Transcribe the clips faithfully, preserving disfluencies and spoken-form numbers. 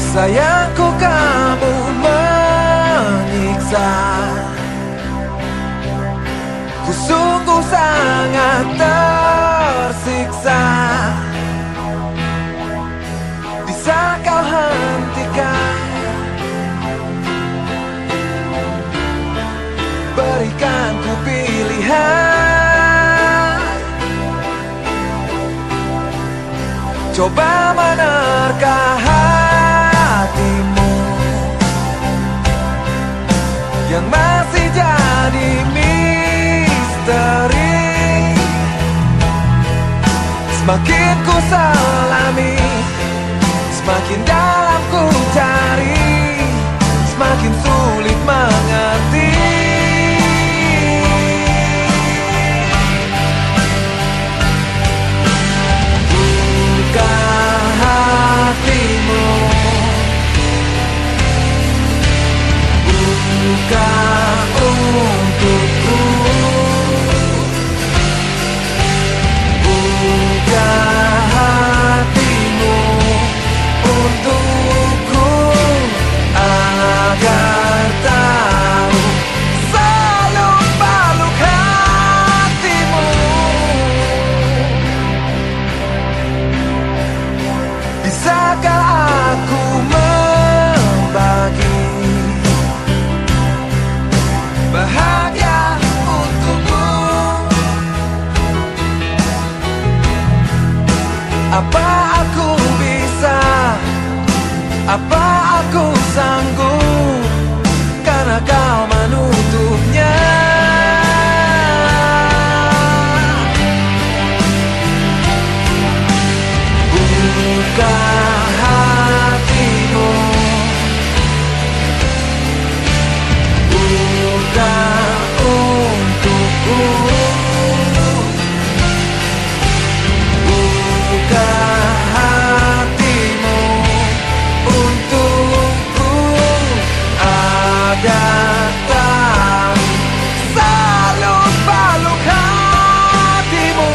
Sayangku, kamu menyiksa. Ku sungguh sangat tersiksa. Bisa kau hentikan? Berikan ku pilihan. Coba menerka hatimu yang masih jadi misteri. Semakin ku selami, semakin dalam ku cari, semakin sulit mengerti. Buka hatimu, buka untukku, buka hatimu untukku, agar tahu seluk-beluk hatimu. Bisakah aku membagi bahagia untukmu? Apa aku bisa? Apa aku sanggup? Karena kau menutupnya. Buka hatimu, buka untukku, buka hatimu untukku, agar tahu seluk-beluk hatimu.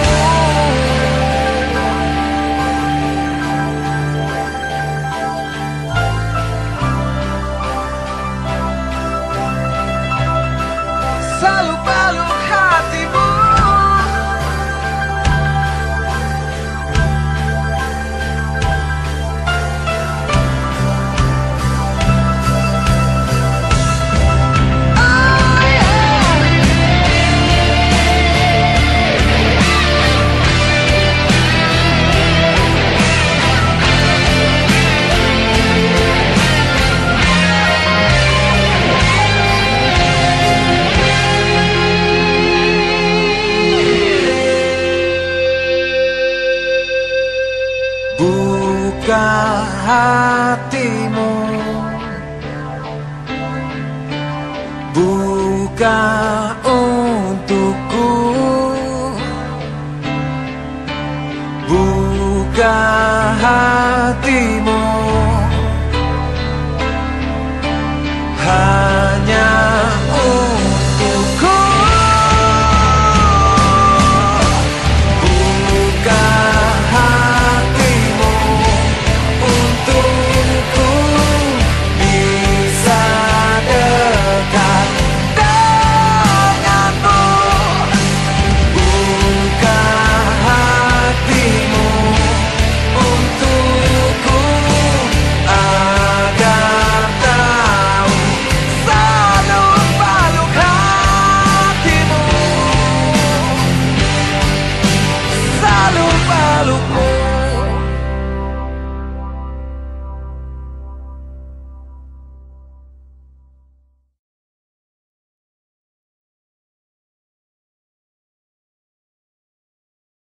Seluk-beluk hatimu. Buka hatimu, buka untukku, buka hatimu